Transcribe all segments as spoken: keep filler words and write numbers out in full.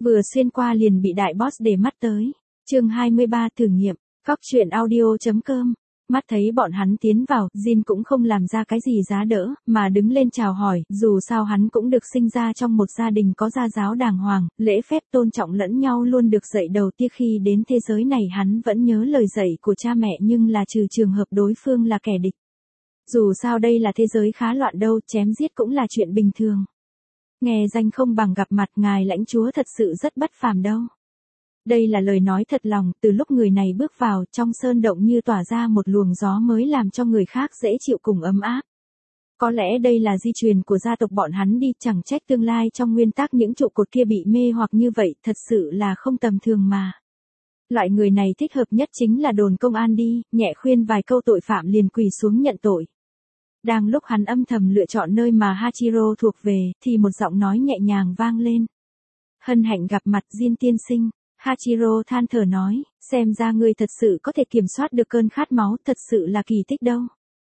Vừa xuyên qua liền bị đại boss để mắt tới. Chương hai mươi ba thử nghiệm, Cóc truyện audio.com. Mắt thấy bọn hắn tiến vào, Jin cũng không làm ra cái gì giá đỡ, mà đứng lên chào hỏi, dù sao hắn cũng được sinh ra trong một gia đình có gia giáo đàng hoàng, lễ phép tôn trọng lẫn nhau luôn được dạy đầu tiên. Khi đến thế giới này hắn vẫn nhớ lời dạy của cha mẹ, nhưng là trừ trường hợp đối phương là kẻ địch. Dù sao đây là thế giới khá loạn đâu, chém giết cũng là chuyện bình thường. Nghe danh không bằng gặp mặt, ngài lãnh chúa thật sự rất bất phàm đâu. Đây là lời nói thật lòng, từ lúc người này bước vào, trong sơn động như tỏa ra một luồng gió mới làm cho người khác dễ chịu cùng ấm áp. Có lẽ đây là di truyền của gia tộc bọn hắn đi, chẳng trách tương lai trong nguyên tắc những trụ cột kia bị mê hoặc như vậy, thật sự là không tầm thường mà. Loại người này thích hợp nhất chính là đồn công an đi, nhẹ khuyên vài câu tội phạm liền quỳ xuống nhận tội. Đang lúc hắn âm thầm lựa chọn nơi mà Hachiro thuộc về, thì một giọng nói nhẹ nhàng vang lên. Hân hạnh gặp mặt Jin tiên sinh. Hachiro than thở nói, xem ra ngươi thật sự có thể kiểm soát được cơn khát máu, thật sự là kỳ tích đâu.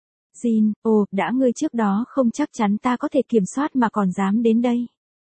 Jin, ồ, đã ngươi trước đó không chắc chắn ta có thể kiểm soát mà còn dám đến đây.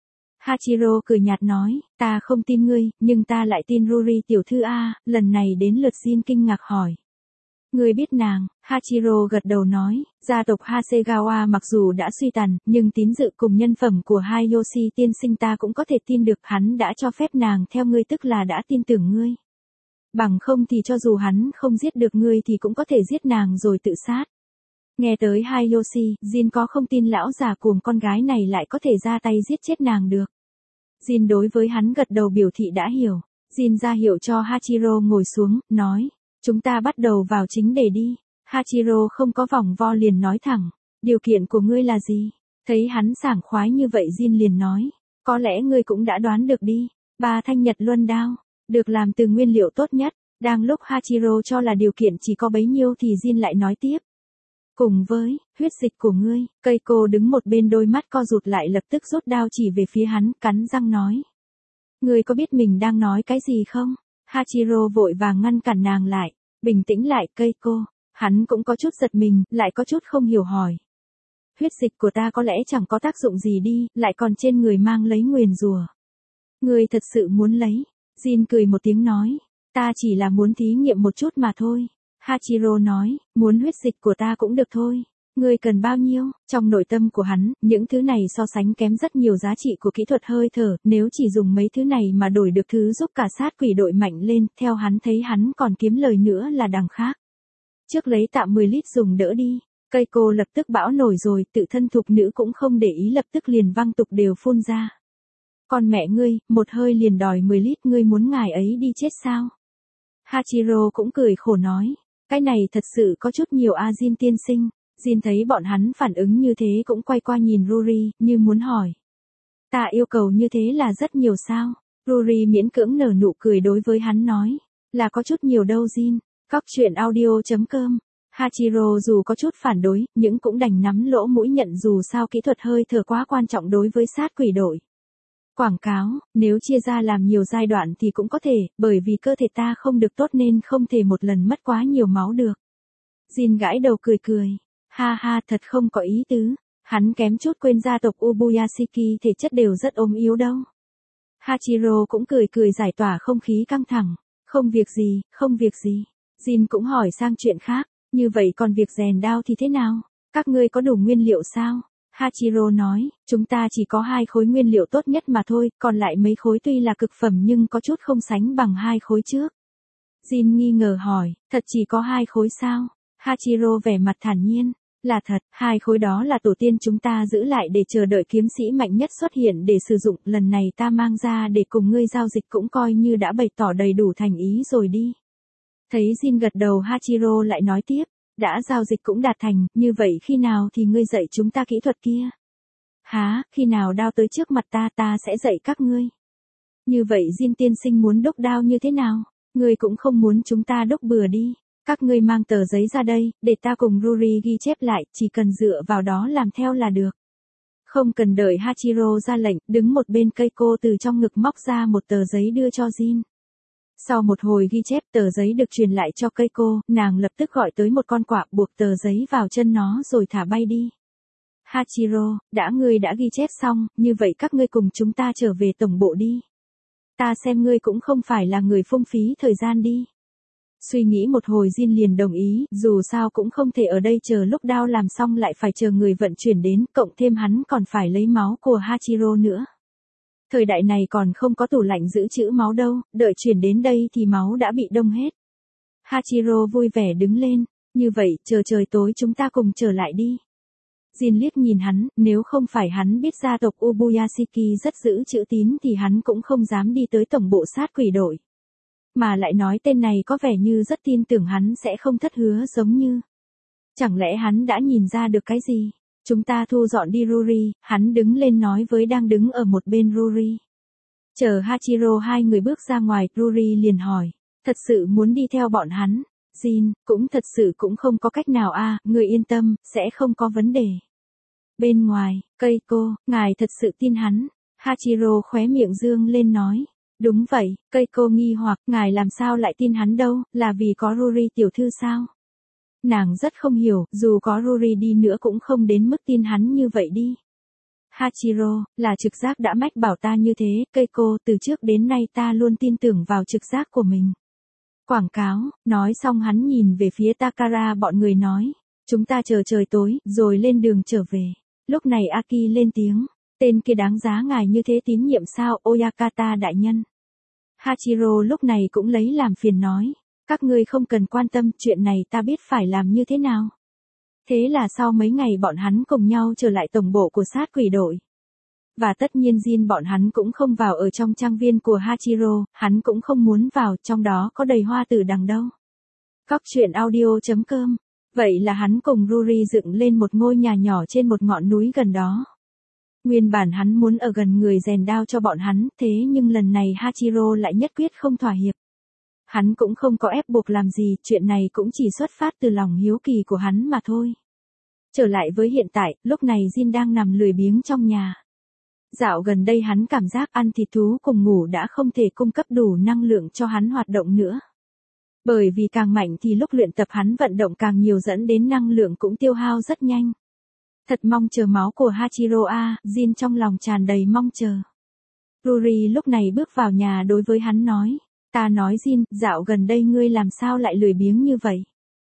Hachiro cười nhạt nói, ta không tin ngươi, nhưng ta lại tin Ruri tiểu thư a. Lần này đến lượt Jin kinh ngạc hỏi. Ngươi biết nàng? Hachiro gật đầu nói, gia tộc Hasegawa mặc dù đã suy tàn, nhưng tín dự cùng nhân phẩm của Hayashi tiên sinh ta cũng có thể tin được, hắn đã cho phép nàng theo ngươi tức là đã tin tưởng ngươi. Bằng không thì cho dù hắn không giết được ngươi thì cũng có thể giết nàng rồi tự sát. Nghe tới Hayashi, Jin có không tin lão già cuồng con gái này lại có thể ra tay giết chết nàng được. Jin đối với hắn gật đầu biểu thị đã hiểu. Jin ra hiệu cho Hachiro ngồi xuống, nói. Chúng ta bắt đầu vào chính đề đi. Hachiro không có vòng vo liền nói thẳng. Điều kiện của ngươi là gì? Thấy hắn sảng khoái như vậy Jin liền nói. Có lẽ ngươi cũng đã đoán được đi. Ba thanh nhật luân đao. Được làm từ nguyên liệu tốt nhất. Đang lúc Hachiro cho là điều kiện chỉ có bấy nhiêu thì Jin lại nói tiếp. Cùng với, huyết dịch của ngươi. Keiko đứng một bên đôi mắt co rụt lại lập tức rút đao chỉ về phía hắn, cắn răng nói. Ngươi có biết mình đang nói cái gì không? Hachiro vội vàng ngăn cản nàng lại, bình tĩnh lại Keiko, hắn cũng có chút giật mình, lại có chút không hiểu hỏi. Huyết dịch của ta có lẽ chẳng có tác dụng gì đi, lại còn trên người mang lấy nguyền rủa. Ngươi thật sự muốn lấy? Jin cười một tiếng nói, ta chỉ là muốn thí nghiệm một chút mà thôi. Hachiro nói, muốn huyết dịch của ta cũng được thôi. Ngươi cần bao nhiêu? Trong nội tâm của hắn, những thứ này so sánh kém rất nhiều giá trị của kỹ thuật hơi thở, nếu chỉ dùng mấy thứ này mà đổi được thứ giúp cả sát quỷ đội mạnh lên, theo hắn thấy hắn còn kiếm lời nữa là đằng khác. Trước lấy tạm mười lít dùng đỡ đi. Keiko lập tức bão nổi rồi, tự thân thục nữ cũng không để ý lập tức liền văng tục đều phun ra. Con mẹ ngươi, một hơi liền đòi mười lít, ngươi muốn ngài ấy đi chết sao? Hachiro cũng cười khổ nói, cái này thật sự có chút nhiều a Jin tiên sinh. Jin thấy bọn hắn phản ứng như thế cũng quay qua nhìn Ruri, như muốn hỏi. Ta yêu cầu như thế là rất nhiều sao? Ruri miễn cưỡng nở nụ cười đối với hắn nói. Là có chút nhiều đâu Jin. Cóc truyện audio.com. Hachiro dù có chút phản đối, nhưng cũng đành nắm lỗ mũi nhận dù sao kỹ thuật hơi thở quá quan trọng đối với sát quỷ đội. Quảng cáo, nếu chia ra làm nhiều giai đoạn thì cũng có thể, bởi vì cơ thể ta không được tốt nên không thể một lần mất quá nhiều máu được. Jin gãi đầu cười cười. Ha ha, thật không có ý tứ. Hắn kém chút quên gia tộc Ubuyashiki thể chất đều rất ốm yếu đâu. Hachiro cũng cười cười giải tỏa không khí căng thẳng. Không việc gì, không việc gì. Jin cũng hỏi sang chuyện khác. Như vậy còn việc rèn đao thì thế nào? Các ngươi có đủ nguyên liệu sao? Hachiro nói, chúng ta chỉ có hai khối nguyên liệu tốt nhất mà thôi, còn lại mấy khối tuy là cực phẩm nhưng có chút không sánh bằng hai khối trước. Jin nghi ngờ hỏi, thật chỉ có hai khối sao? Hachiro vẻ mặt thản nhiên. Là thật, hai khối đó là tổ tiên chúng ta giữ lại để chờ đợi kiếm sĩ mạnh nhất xuất hiện để sử dụng, lần này ta mang ra để cùng ngươi giao dịch cũng coi như đã bày tỏ đầy đủ thành ý rồi đi. Thấy Jin gật đầu Hachiro lại nói tiếp, đã giao dịch cũng đạt thành, như vậy khi nào thì ngươi dạy chúng ta kỹ thuật kia? Hả, khi nào đao tới trước mặt ta ta sẽ dạy các ngươi. Như vậy Jin tiên sinh muốn đúc đao như thế nào? Ngươi cũng không muốn chúng ta đúc bừa đi. Các ngươi mang tờ giấy ra đây, để ta cùng Ruri ghi chép lại, chỉ cần dựa vào đó làm theo là được. Không cần đợi Hachiro ra lệnh, đứng một bên Keiko từ trong ngực móc ra một tờ giấy đưa cho Jin. Sau một hồi ghi chép tờ giấy được truyền lại cho Keiko, nàng lập tức gọi tới một con quạ buộc tờ giấy vào chân nó rồi thả bay đi. Hachiro, đã ngươi đã ghi chép xong, như vậy các ngươi cùng chúng ta trở về tổng bộ đi. Ta xem ngươi cũng không phải là người phung phí thời gian đi. Suy nghĩ một hồi Jin liền đồng ý, dù sao cũng không thể ở đây chờ lúc đao làm xong lại phải chờ người vận chuyển đến, cộng thêm hắn còn phải lấy máu của Hachiro nữa. Thời đại này còn không có tủ lạnh giữ trữ máu đâu, đợi chuyển đến đây thì máu đã bị đông hết. Hachiro vui vẻ đứng lên, như vậy, chờ trời tối chúng ta cùng trở lại đi. Jin liếc nhìn hắn, nếu không phải hắn biết gia tộc Ubuyashiki rất giữ chữ tín thì hắn cũng không dám đi tới tổng bộ sát quỷ đội. Mà lại nói tên này có vẻ như rất tin tưởng hắn sẽ không thất hứa giống như. Chẳng lẽ hắn đã nhìn ra được cái gì? Chúng ta thu dọn đi Ruri, hắn đứng lên nói với đang đứng ở một bên Ruri. Chờ Hachiro hai người bước ra ngoài, Ruri liền hỏi, thật sự muốn đi theo bọn hắn? Jin, cũng thật sự cũng không có cách nào a, à, người yên tâm, sẽ không có vấn đề. Bên ngoài, Keiko, ngài thật sự tin hắn? Hachiro khóe miệng dương lên nói. Đúng vậy, Keiko nghi hoặc, ngài làm sao lại tin hắn đâu, là vì có Ruri tiểu thư sao? Nàng rất không hiểu, dù có Ruri đi nữa cũng không đến mức tin hắn như vậy đi. Hachiro, là trực giác đã mách bảo ta như thế, Keiko, từ trước đến nay ta luôn tin tưởng vào trực giác của mình. Quảng cáo, nói xong hắn nhìn về phía Takara bọn người nói, chúng ta chờ trời tối, rồi lên đường trở về. Lúc này Aki lên tiếng, tên kia đáng giá ngài như thế tín nhiệm sao, Oyakata đại nhân. Hachiro lúc này cũng lấy làm phiền nói, các ngươi không cần quan tâm, chuyện này ta biết phải làm như thế nào. Thế là sau mấy ngày bọn hắn cùng nhau trở lại tổng bộ của sát quỷ đội. Và tất nhiên Jin bọn hắn cũng không vào ở trong trang viên của Hachiro, hắn cũng không muốn vào, trong đó có đầy hoa tử đằng đâu. Cóc truyện audio chấm com. Vậy là hắn cùng Ruri dựng lên một ngôi nhà nhỏ trên một ngọn núi gần đó. Nguyên bản hắn muốn ở gần người rèn đao cho bọn hắn, thế nhưng lần này Hachiro lại nhất quyết không thỏa hiệp. Hắn cũng không có ép buộc làm gì, chuyện này cũng chỉ xuất phát từ lòng hiếu kỳ của hắn mà thôi. Trở lại với hiện tại, lúc này Jin đang nằm lười biếng trong nhà. Dạo gần đây hắn cảm giác ăn thịt thú cùng ngủ đã không thể cung cấp đủ năng lượng cho hắn hoạt động nữa. Bởi vì càng mạnh thì lúc luyện tập hắn vận động càng nhiều dẫn đến năng lượng cũng tiêu hao rất nhanh. Thật mong chờ máu của Hachiro a, Jin trong lòng tràn đầy mong chờ. Ruri lúc này bước vào nhà đối với hắn nói, ta nói Jin, dạo gần đây ngươi làm sao lại lười biếng như vậy?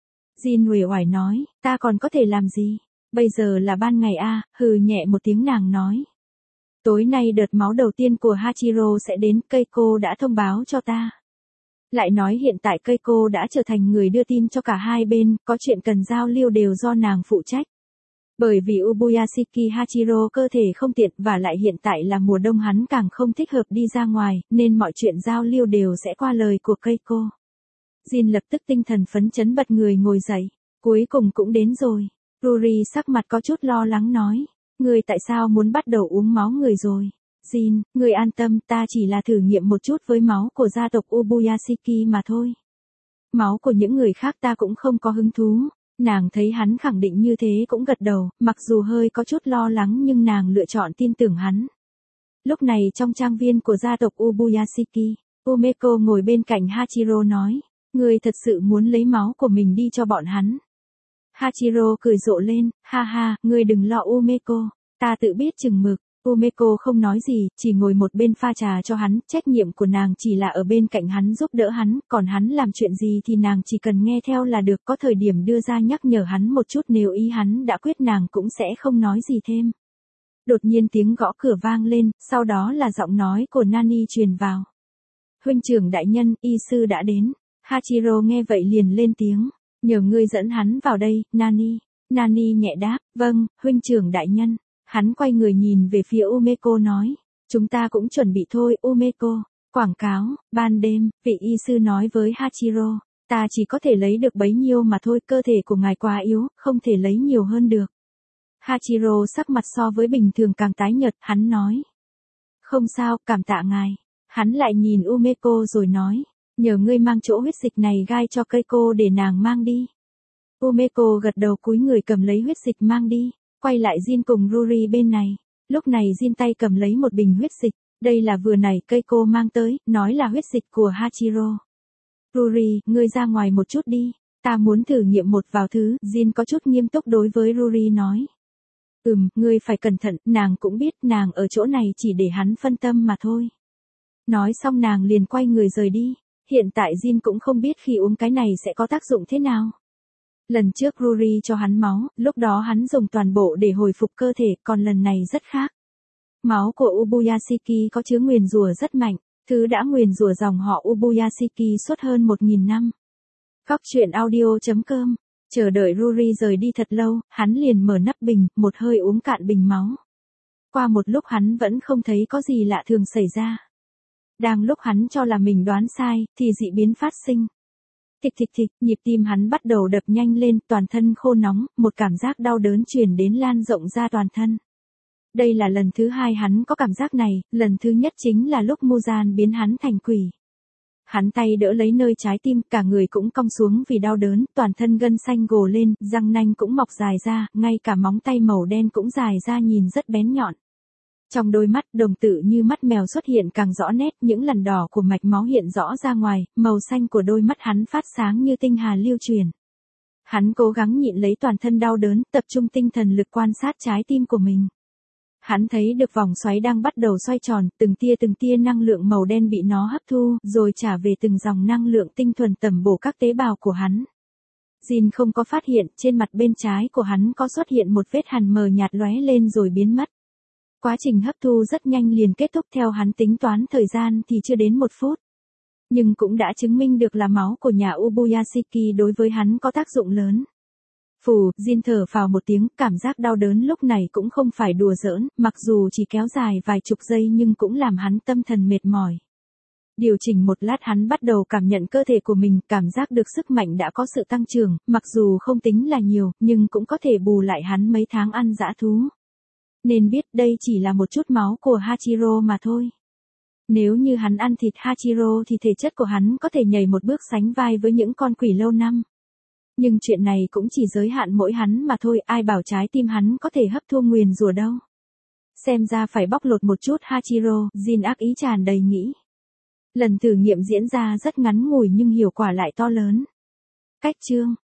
Jin uể oải nói, ta còn có thể làm gì? Bây giờ là ban ngày a, hừ nhẹ một tiếng nàng nói. Tối nay đợt máu đầu tiên của Hachiro sẽ đến, Keiko đã thông báo cho ta. Lại nói hiện tại Keiko đã trở thành người đưa tin cho cả hai bên, có chuyện cần giao lưu đều do nàng phụ trách. Bởi vì Ubuyashiki Hachiro cơ thể không tiện và lại hiện tại là mùa đông hắn càng không thích hợp đi ra ngoài, nên mọi chuyện giao lưu đều sẽ qua lời của Keiko. Jin lập tức tinh thần phấn chấn bật người ngồi dậy, cuối cùng cũng đến rồi. Ruri sắc mặt có chút lo lắng nói, ngươi tại sao muốn bắt đầu uống máu người rồi? Jin, ngươi an tâm, ta chỉ là thử nghiệm một chút với máu của gia tộc Ubuyashiki mà thôi. Máu của những người khác ta cũng không có hứng thú. Nàng thấy hắn khẳng định như thế cũng gật đầu, mặc dù hơi có chút lo lắng nhưng nàng lựa chọn tin tưởng hắn. Lúc này trong trang viên của gia tộc Ubuyashiki, Umeko ngồi bên cạnh Hachiro nói, ngươi thật sự muốn lấy máu của mình đi cho bọn hắn. Hachiro cười rộ lên, ha ha, ngươi đừng lo Umeko, ta tự biết chừng mực. Umeko không nói gì, chỉ ngồi một bên pha trà cho hắn, trách nhiệm của nàng chỉ là ở bên cạnh hắn giúp đỡ hắn, còn hắn làm chuyện gì thì nàng chỉ cần nghe theo là được, có thời điểm đưa ra nhắc nhở hắn một chút nếu ý hắn đã quyết nàng cũng sẽ không nói gì thêm. Đột nhiên tiếng gõ cửa vang lên, sau đó là giọng nói của Nani truyền vào. Huynh trưởng đại nhân, y sư đã đến. Hachiro nghe vậy liền lên tiếng, nhờ ngươi dẫn hắn vào đây, Nani. Nani nhẹ đáp, vâng, huynh trưởng đại nhân. Hắn quay người nhìn về phía Umeko nói, chúng ta cũng chuẩn bị thôi, Umeko. Quảng cáo, ban đêm, vị y sư nói với Hachiro, ta chỉ có thể lấy được bấy nhiêu mà thôi, cơ thể của ngài quá yếu, không thể lấy nhiều hơn được. Hachiro sắc mặt so với bình thường càng tái nhợt, hắn nói, không sao, cảm tạ ngài. Hắn lại nhìn Umeko rồi nói, nhờ ngươi mang chỗ huyết dịch này gai cho Keiko để nàng mang đi. Umeko gật đầu cúi người cầm lấy huyết dịch mang đi. Quay lại Jin cùng Ruri bên này. Lúc này Jin tay cầm lấy một bình huyết dịch. Đây là vừa nãy Keiko mang tới, nói là huyết dịch của Hachiro. Ruri, ngươi ra ngoài một chút đi. Ta muốn thử nghiệm một vào thứ. Jin có chút nghiêm túc đối với Ruri nói. Ừm, ngươi phải cẩn thận, nàng cũng biết nàng ở chỗ này chỉ để hắn phân tâm mà thôi. Nói xong nàng liền quay người rời đi. Hiện tại Jin cũng không biết khi uống cái này sẽ có tác dụng thế nào. Lần trước Ruri cho hắn máu, lúc đó hắn dùng toàn bộ để hồi phục cơ thể, còn lần này rất khác. Máu của Ubuyashiki có chứa nguyền rủa rất mạnh, thứ đã nguyền rủa dòng họ Ubuyashiki suốt hơn một nghìn năm. Cóc truyện audio chấm com. Chờ đợi Ruri rời đi thật lâu, hắn liền mở nắp bình, một hơi uống cạn bình máu. Qua một lúc hắn vẫn không thấy có gì lạ thường xảy ra. Đang lúc hắn cho là mình đoán sai, thì dị biến phát sinh. Thịch thịch thịch, nhịp tim hắn bắt đầu đập nhanh lên, toàn thân khô nóng, một cảm giác đau đớn truyền đến lan rộng ra toàn thân. Đây là lần thứ hai hắn có cảm giác này, lần thứ nhất chính là lúc Muzan biến hắn thành quỷ. Hắn tay đỡ lấy nơi trái tim, cả người cũng cong xuống vì đau đớn, toàn thân gân xanh gồ lên, răng nanh cũng mọc dài ra, ngay cả móng tay màu đen cũng dài ra nhìn rất bén nhọn. Trong đôi mắt đồng tử như mắt mèo xuất hiện càng rõ nét, những lằn đỏ của mạch máu hiện rõ ra ngoài, màu xanh của đôi mắt hắn phát sáng như tinh hà lưu truyền. Hắn cố gắng nhịn lấy toàn thân đau đớn, tập trung tinh thần lực quan sát trái tim của mình. Hắn thấy được vòng xoáy đang bắt đầu xoay tròn, từng tia từng tia năng lượng màu đen bị nó hấp thu, rồi trả về từng dòng năng lượng tinh thuần tẩm bổ các tế bào của hắn. Jin không có phát hiện, trên mặt bên trái của hắn có xuất hiện một vết hằn mờ nhạt lóe lên rồi biến mất. Quá trình hấp thu rất nhanh liền kết thúc, theo hắn tính toán thời gian thì chưa đến một phút. Nhưng cũng đã chứng minh được là máu của nhà Ubuyashiki đối với hắn có tác dụng lớn. Phù, Jin thở phào một tiếng, cảm giác đau đớn lúc này cũng không phải đùa giỡn, mặc dù chỉ kéo dài vài chục giây nhưng cũng làm hắn tâm thần mệt mỏi. Điều chỉnh một lát hắn bắt đầu cảm nhận cơ thể của mình, cảm giác được sức mạnh đã có sự tăng trưởng, mặc dù không tính là nhiều, nhưng cũng có thể bù lại hắn mấy tháng ăn dã thú. Nên biết đây chỉ là một chút máu của Hachiro mà thôi. Nếu như hắn ăn thịt Hachiro thì thể chất của hắn có thể nhảy một bước sánh vai với những con quỷ lâu năm. Nhưng chuyện này cũng chỉ giới hạn mỗi hắn mà thôi, ai bảo trái tim hắn có thể hấp thu nguyền rủa đâu. Xem ra phải bóc lột một chút Hachiro, Jin ác ý tràn đầy nghĩ. Lần thử nghiệm diễn ra rất ngắn ngủi nhưng hiệu quả lại to lớn. Cách chương